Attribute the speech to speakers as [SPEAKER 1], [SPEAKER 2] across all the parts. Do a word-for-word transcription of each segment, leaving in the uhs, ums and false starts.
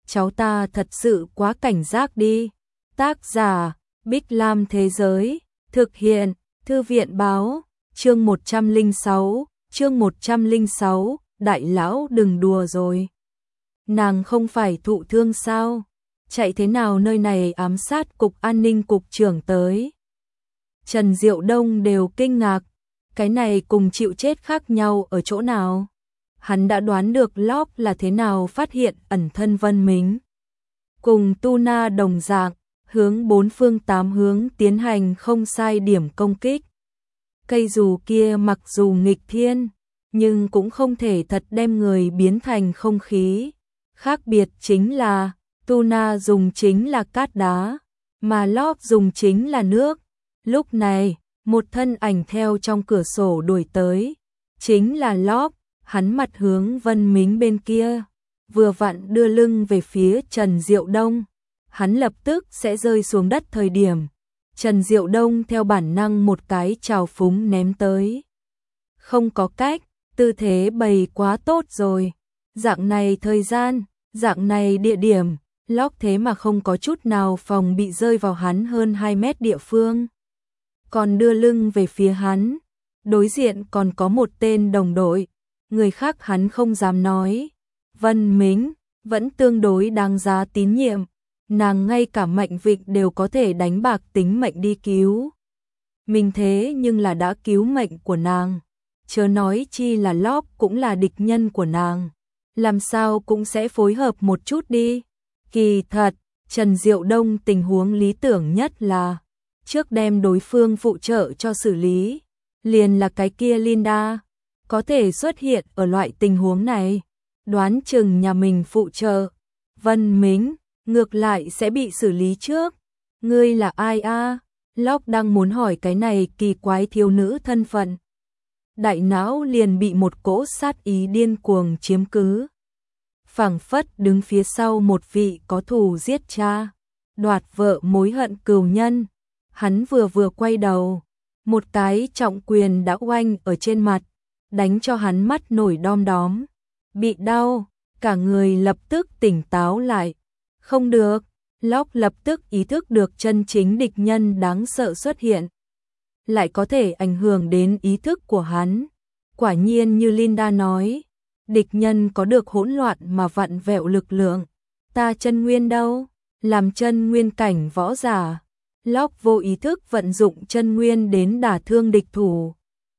[SPEAKER 1] cháu ta thật sự quá cảnh giác đi. Tác giả, Bích Lam Thế Giới, thực hiện, Thư viện Báo, chương một trăm lẻ sáu, chương một trăm lẻ sáu, đại lão đừng đùa rồi. Nàng không phải thụ thương sao? Chạy thế nào nơi này ám sát cục an ninh cục trưởng tới. Trần Diệu Đông đều kinh ngạc, cái này cùng chịu chết khác nhau ở chỗ nào? Hắn đã đoán được Lop là thế nào phát hiện ẩn thân Vân Mính. Cùng Tu Na đồng dạng, hướng bốn phương tám hướng tiến hành không sai điểm công kích. Cây dù kia mặc dù nghịch thiên, nhưng cũng không thể thật đem người biến thành không khí. Khác biệt chính là, Tu Na dùng chính là cát đá, mà Lop dùng chính là nước. Lúc này, một thân ảnh theo trong cửa sổ đuổi tới, chính là Lop, hắn mặt hướng Vân Mính bên kia, vừa vặn đưa lưng về phía Trần Diệu Đông. Hắn lập tức sẽ rơi xuống đất thời điểm, Trần Diệu Đông theo bản năng một cái trào phúng ném tới. Không có cách, tư thế bày quá tốt rồi, dạng này thời gian, dạng này địa điểm, Lop thế mà không có chút nào phòng bị rơi vào hắn hơn hai mét địa phương. Còn đưa lưng về phía hắn, đối diện còn có một tên đồng đội, người khác hắn không dám nói. Vân Mính vẫn tương đối đáng giá tín nhiệm, nàng ngay cả Mạnh Vịnh đều có thể đánh bạc tính mệnh đi cứu. Mình thế nhưng là đã cứu mệnh của nàng, chớ nói chi là Lop cũng là địch nhân của nàng, làm sao cũng sẽ phối hợp một chút đi. Kỳ thật, Trần Diệu Đông tình huống lý tưởng nhất là trước đem đối phương phụ trợ cho xử lý, liền là cái kia Linda, có thể xuất hiện ở loại tình huống này, đoán chừng nhà mình phụ trợ, Vân Mính, ngược lại sẽ bị xử lý trước. Ngươi là ai a? Lop đang muốn hỏi cái này kỳ quái thiếu nữ thân phận. Đại não liền bị một cỗ sát ý điên cuồng chiếm cứ. Phảng phất đứng phía sau một vị có thù giết cha, đoạt vợ mối hận cừu nhân. Hắn vừa vừa quay đầu, một cái trọng quyền đã oanh ở trên mặt, đánh cho hắn mắt nổi đom đóm, bị đau, cả người lập tức tỉnh táo lại. Không được, Lop lập tức ý thức được chân chính địch nhân đáng sợ xuất hiện, lại có thể ảnh hưởng đến ý thức của hắn. Quả nhiên như Linda nói, địch nhân có được hỗn loạn mà vặn vẹo lực lượng. Ta chân nguyên đâu? Làm chân nguyên cảnh võ giả, Lop vô ý thức vận dụng chân nguyên đến đả thương địch thủ.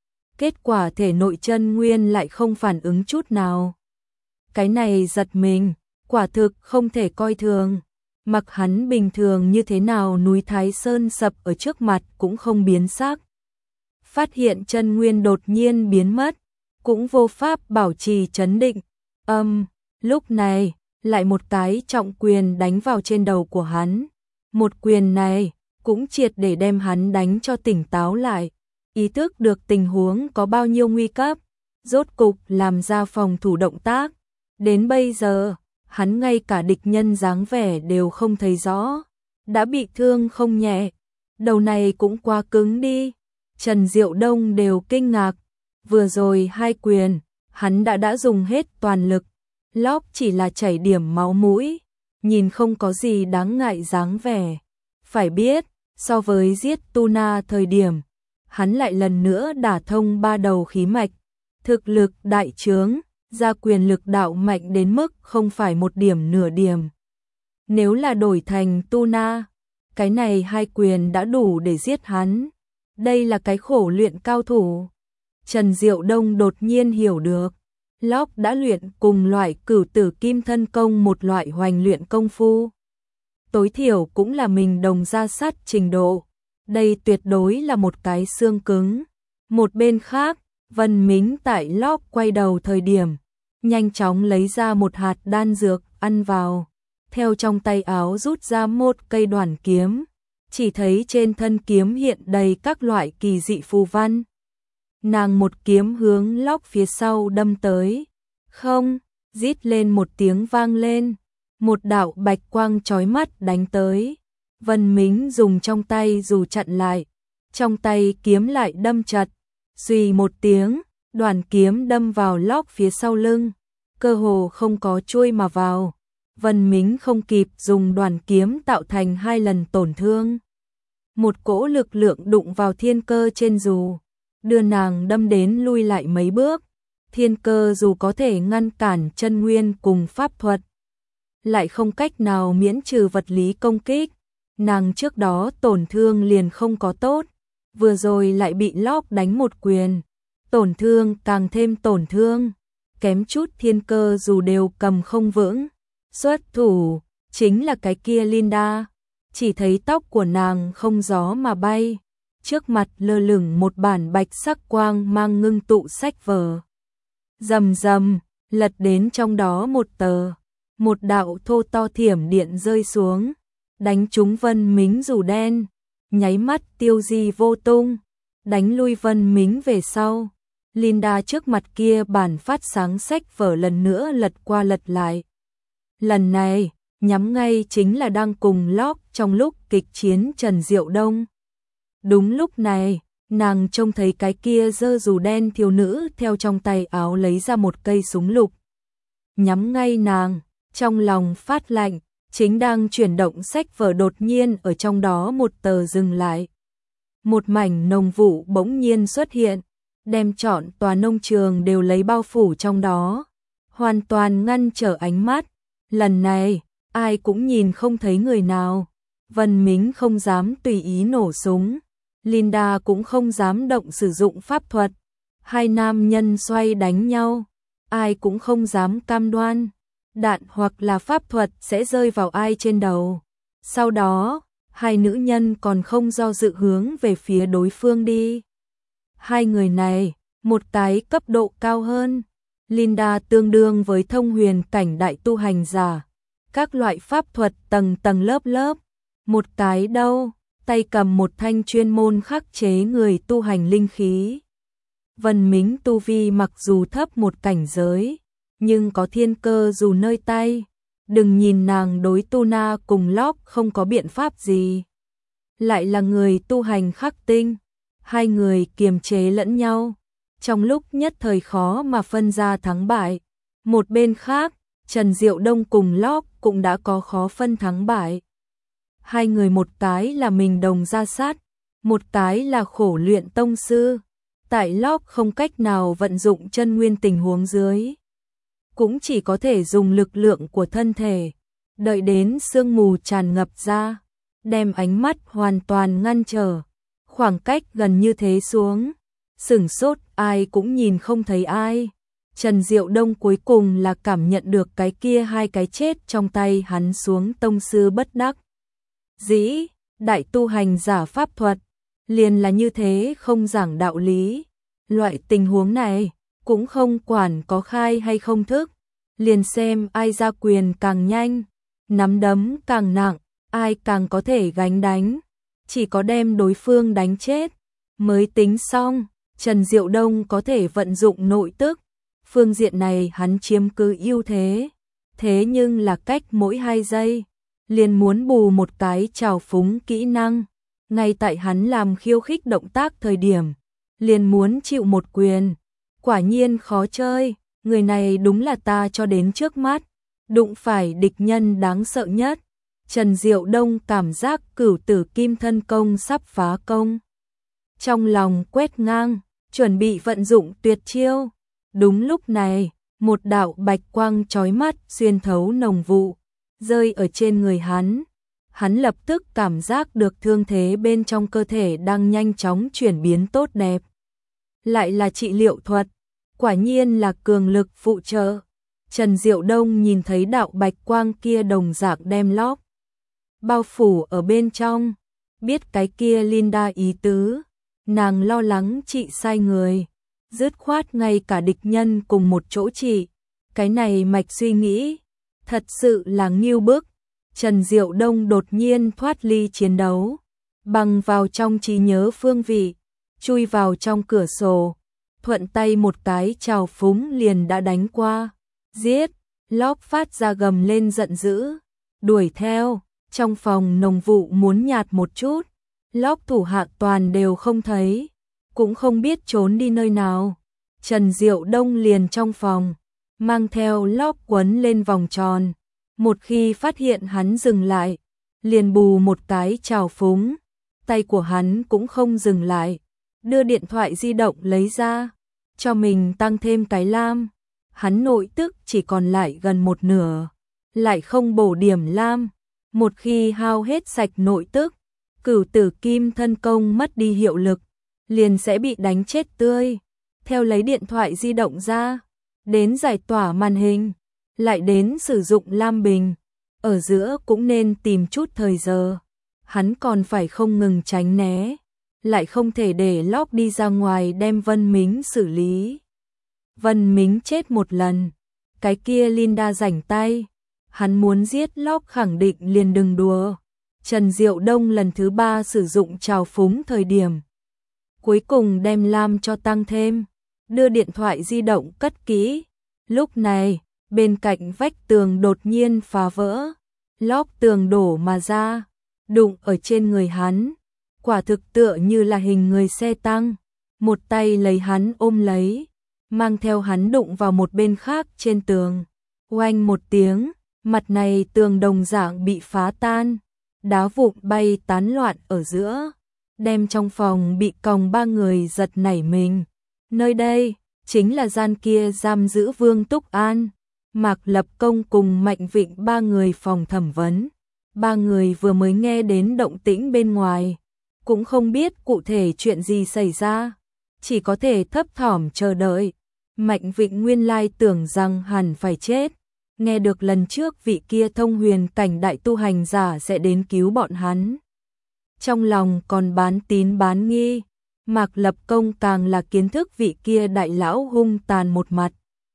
[SPEAKER 1] Kết quả thể nội chân nguyên lại không phản ứng chút nào. Cái này giật mình, quả thực không thể coi thường. Mặc hắn bình thường như thế nào núi Thái Sơn sập ở trước mặt cũng không biến sắc. Phát hiện chân nguyên đột nhiên biến mất, cũng vô pháp bảo trì trấn định. Âm, um, lúc này, lại một cái trọng quyền đánh vào trên đầu của hắn. Một quyền này, cũng triệt để đem hắn đánh cho tỉnh táo lại. Ý thức được tình huống có bao nhiêu nguy cấp, rốt cục làm ra phòng thủ động tác. Đến bây giờ, hắn ngay cả địch nhân dáng vẻ đều không thấy rõ, đã bị thương không nhẹ. Đầu này cũng quá cứng đi. Trần Diệu Đông đều kinh ngạc, vừa rồi hai quyền, hắn đã đã dùng hết toàn lực, Lop chỉ là chảy điểm máu mũi, nhìn không có gì đáng ngại dáng vẻ. Phải biết, so với giết Tu Na thời điểm, hắn lại lần nữa đả thông ba đầu khí mạch, thực lực đại trướng, ra quyền lực đạo mạnh đến mức không phải một điểm nửa điểm. Nếu là đổi thành Tu Na, cái này hai quyền đã đủ để giết hắn. Đây là cái khổ luyện cao thủ. Trần Diệu Đông đột nhiên hiểu được, Lop đã luyện cùng loại cửu tử kim thân công một loại hoành luyện công phu. Tối thiểu cũng là mình đồng ra sát trình độ. Đây tuyệt đối là một cái xương cứng. Một bên khác, Vân Mính tại Lop quay đầu thời điểm, nhanh chóng lấy ra một hạt đan dược ăn vào, theo trong tay áo rút ra một cây đoản kiếm, chỉ thấy trên thân kiếm hiện đầy các loại kỳ dị phù văn. Nàng một kiếm hướng Lop phía sau đâm tới. Không, rít lên một tiếng vang lên, một đạo bạch quang chói mắt đánh tới. Vân Mính dùng trong tay dù chặn lại, trong tay kiếm lại đâm chặt, suy một tiếng, đoàn kiếm đâm vào Lop phía sau lưng, cơ hồ không có chui mà vào. Vân Mính không kịp dùng đoàn kiếm tạo thành hai lần tổn thương. Một cỗ lực lượng đụng vào thiên cơ trên dù, đưa nàng đâm đến lui lại mấy bước. Thiên cơ dù có thể ngăn cản chân nguyên cùng pháp thuật, lại không cách nào miễn trừ vật lý công kích. Nàng trước đó tổn thương liền không có tốt, vừa rồi lại bị Locke đánh một quyền, tổn thương càng thêm tổn thương, kém chút thiên cơ dù đều cầm không vững. Xuất thủ chính là cái kia Linda, chỉ thấy tóc của nàng không gió mà bay, trước mặt lơ lửng một bản bạch sắc quang mang ngưng tụ sách vở. Rầm rầm, lật đến trong đó một tờ, một đạo thô to thiểm điện rơi xuống, đánh trúng Vân Mính dù đen, nháy mắt tiêu di vô tung, đánh lui Vân Mính về sau. Linda trước mặt kia bản phát sáng sách vở lần nữa lật qua lật lại. Lần này, nhắm ngay chính là đang cùng Locke trong lúc kịch chiến Trần Diệu Đông. Đúng lúc này, nàng trông thấy cái kia giơ dù đen thiếu nữ theo trong tay áo lấy ra một cây súng lục. Nhắm ngay nàng, trong lòng phát lạnh, chính đang chuyển động sách vở đột nhiên ở trong đó một tờ dừng lại. Một mảnh nồng vụ bỗng nhiên xuất hiện, đem trọn tòa nông trường đều lấy bao phủ trong đó, hoàn toàn ngăn trở ánh mắt. Lần này, ai cũng nhìn không thấy người nào. Vân Mính không dám tùy ý nổ súng, Linda cũng không dám động sử dụng pháp thuật. Hai nam nhân xoay đánh nhau, ai cũng không dám cam đoan đạn hoặc là pháp thuật sẽ rơi vào ai trên đầu. Sau đó, hai nữ nhân còn không do dự hướng về phía đối phương đi. Hai người này, một cái cấp độ cao hơn, Linda tương đương với thông huyền cảnh đại tu hành giả, các loại pháp thuật tầng tầng lớp lớp. Một cái đâu, tay cầm một thanh chuyên môn khắc chế người tu hành linh khí. Vân Mính tu vi mặc dù thấp một cảnh giới, nhưng có thiên cơ dù nơi tay. Đừng nhìn nàng đối tu na cùng Locke không có biện pháp gì, lại là người tu hành khắc tinh. Hai người kiềm chế lẫn nhau, trong lúc nhất thời khó mà phân ra thắng bại. Một bên khác, Trần Diệu Đông cùng Locke cũng đã có khó phân thắng bại. Hai người một cái là mình đồng gia sát, một cái là khổ luyện tông sư. Tại Locke không cách nào vận dụng chân nguyên tình huống dưới, cũng chỉ có thể dùng lực lượng của thân thể, đợi đến sương mù tràn ngập ra, đem ánh mắt hoàn toàn ngăn trở. Khoảng cách gần như thế xuống, sửng sốt ai cũng nhìn không thấy ai. Trần Diệu Đông cuối cùng là cảm nhận được cái kia hai cái chết trong tay hắn xuống tông sư bất đắc dĩ, đại tu hành giả pháp thuật, liền là như thế không giảng đạo lý. Loại tình huống này, cũng không quản có khai hay không thức, liền xem ai ra quyền càng nhanh, nắm đấm càng nặng, ai càng có thể gánh đánh. Chỉ có đem đối phương đánh chết mới tính xong. Trần Diệu Đông có thể vận dụng nội tức, phương diện này hắn chiếm cứ ưu thế. Thế nhưng là cách mỗi hai giây, liền muốn bù một cái trào phúng kỹ năng. Ngay tại hắn làm khiêu khích động tác thời điểm, liền muốn chịu một quyền. Quả nhiên khó chơi, người này đúng là ta cho đến trước mắt đụng phải địch nhân đáng sợ nhất. Trần Diệu Đông cảm giác cửu tử kim thân công sắp phá công. Trong lòng quét ngang, chuẩn bị vận dụng tuyệt chiêu. Đúng lúc này, một đạo bạch quang chói mắt xuyên thấu nồng vụ, rơi ở trên người hắn. Hắn lập tức cảm giác được thương thế bên trong cơ thể đang nhanh chóng chuyển biến tốt đẹp. Lại là trị liệu thuật, quả nhiên là cường lực phụ trợ. Trần Diệu Đông nhìn thấy đạo bạch quang kia đồng dạng đem Locke bao phủ ở bên trong, biết cái kia Linda ý tứ, nàng lo lắng trị sai người, dứt khoát ngay cả địch nhân cùng một chỗ trị. Cái này mạch suy nghĩ, thật sự là nghiêu bức. Trần Diệu Đông đột nhiên thoát ly chiến đấu, bằng vào trong trí nhớ phương vị, chui vào trong cửa sổ, thuận tay một cái trào phúng liền đã đánh qua. Giết! Locke phát ra gầm lên giận dữ, đuổi theo. Trong phòng nồng vụ muốn nhạt một chút, Locke thủ hạ toàn đều không thấy, cũng không biết trốn đi nơi nào. Trần Diệu Đông liền trong phòng, mang theo Locke quấn lên vòng tròn, Một khi phát hiện hắn dừng lại, liền bù một cái trào phúng. Tay của hắn cũng không dừng lại, đưa điện thoại di động lấy ra, cho mình tăng thêm cái lam. Hắn nội tức chỉ còn lại gần một nửa, lại không bổ điểm lam. Một khi hao hết sạch nội tức, cửu tử kim thân công mất đi hiệu lực, liền sẽ bị đánh chết tươi. Theo lấy điện thoại di động ra, đến giải tỏa màn hình, lại đến sử dụng lam bình, ở giữa cũng nên tìm chút thời giờ. Hắn còn phải không ngừng tránh né, lại không thể để Locke đi ra ngoài đem Vân Mính xử lý. Vân Mính chết một lần, cái kia Linda rảnh tay, hắn muốn giết Locke khẳng định liền đừng đùa. Trần Diệu Đông lần thứ ba sử dụng trào phúng thời điểm, cuối cùng đem lam cho tăng thêm, đưa điện thoại di động cất kỹ. Lúc này, bên cạnh vách tường đột nhiên phá vỡ, Locke tường đổ mà ra, đụng ở trên người hắn, quả thực tựa như là hình người xe tăng, một tay lấy hắn ôm lấy, mang theo hắn đụng vào một bên khác trên tường. Oanh một tiếng, mặt này tường đồng dạng bị phá tan, đá vụn bay tán loạn ở giữa, đem trong phòng bị còng ba người giật nảy mình. Nơi đây chính là gian kia giam giữ Vương Túc An, Mạc Lập Công cùng Mạnh Vịnh ba người phòng thẩm vấn. Ba người vừa mới nghe đến động tĩnh bên ngoài, cũng không biết cụ thể chuyện gì xảy ra, chỉ có thể thấp thỏm chờ đợi. Mạnh Vịnh nguyên lai tưởng rằng hẳn phải chết, nghe được lần trước vị kia thông huyền cảnh đại tu hành giả sẽ đến cứu bọn hắn, trong lòng còn bán tín bán nghi. Mạc Lập Công càng là kiến thức vị kia đại lão hung tàn một mặt.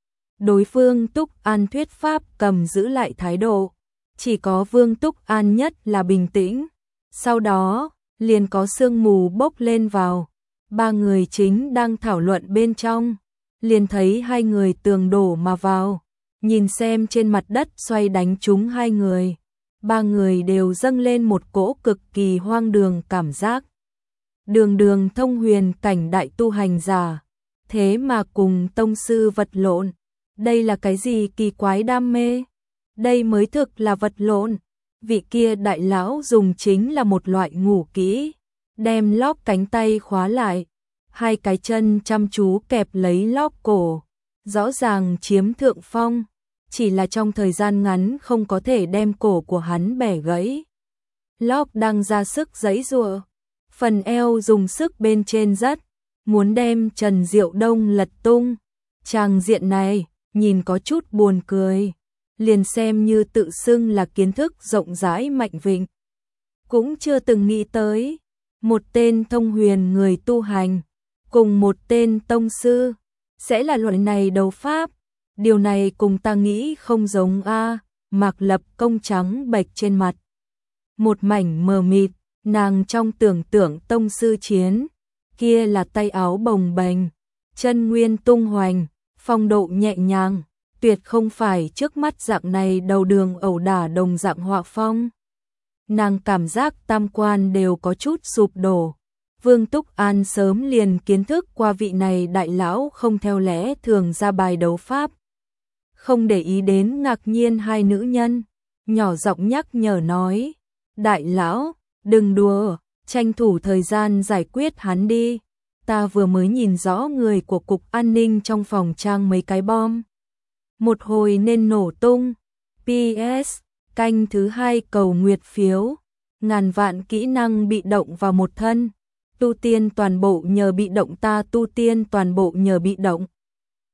[SPEAKER 1] Đối phương Túc An thuyết pháp cầm giữ lại thái độ, chỉ có Vương Túc An nhất là bình tĩnh. Sau đó, liền có sương mù bốc lên vào. Ba người chính đang thảo luận bên trong, liền thấy hai người tường đổ mà vào. Nhìn xem trên mặt đất xoay đánh trúng hai người, ba người đều dâng lên một cỗ cực kỳ hoang đường cảm giác. Đường đường thông huyền cảnh đại tu hành giả, thế mà cùng tông sư vật lộn, đây là cái gì kỳ quái đam mê? Đây mới thực là vật lộn. Vị kia đại lão dùng chính là một loại ngủ kỹ, đem Locke cánh tay khóa lại, hai cái chân chăm chú kẹp lấy Locke cổ, rõ ràng chiếm thượng phong, chỉ là trong thời gian ngắn không có thể đem cổ của hắn bẻ gãy. Locke đang ra sức giãy giụa, phần eo dùng sức bên trên rất, muốn đem Trần Diệu Đông lật tung. Tràng diện này, nhìn có chút buồn cười, liền xem như tự xưng là kiến thức rộng rãi Mạnh Vịnh, cũng chưa từng nghĩ tới, một tên thông huyền người tu hành, cùng một tên tông sư, sẽ là loại này đấu pháp. Điều này cùng ta nghĩ không giống a. Mạc Lập Công trắng bệch trên mặt, một mảnh mờ mịt. Nàng trong tưởng tượng tông sư chiến, kia là tay áo bồng bềnh, chân nguyên tung hoành, phong độ nhẹ nhàng, tuyệt không phải trước mắt dạng này đầu đường ẩu đả đồng dạng họa phong. Nàng cảm giác tam quan đều có chút sụp đổ. Vương Túc An sớm liền kiến thức qua vị này đại lão không theo lẽ thường ra bài đấu pháp. Không để ý đến ngạc nhiên hai nữ nhân, nhỏ giọng nhắc nhở nói, đại lão, đừng đùa, tranh thủ thời gian giải quyết hắn đi. Ta vừa mới nhìn rõ người của cục an ninh trong phòng trang mấy cái bom, một hồi nên nổ tung. pê ét Canh thứ hai cầu nguyệt phiếu. Ngàn vạn kỹ năng bị động vào một thân, tu tiên toàn bộ nhờ bị động, ta tu tiên toàn bộ nhờ bị động.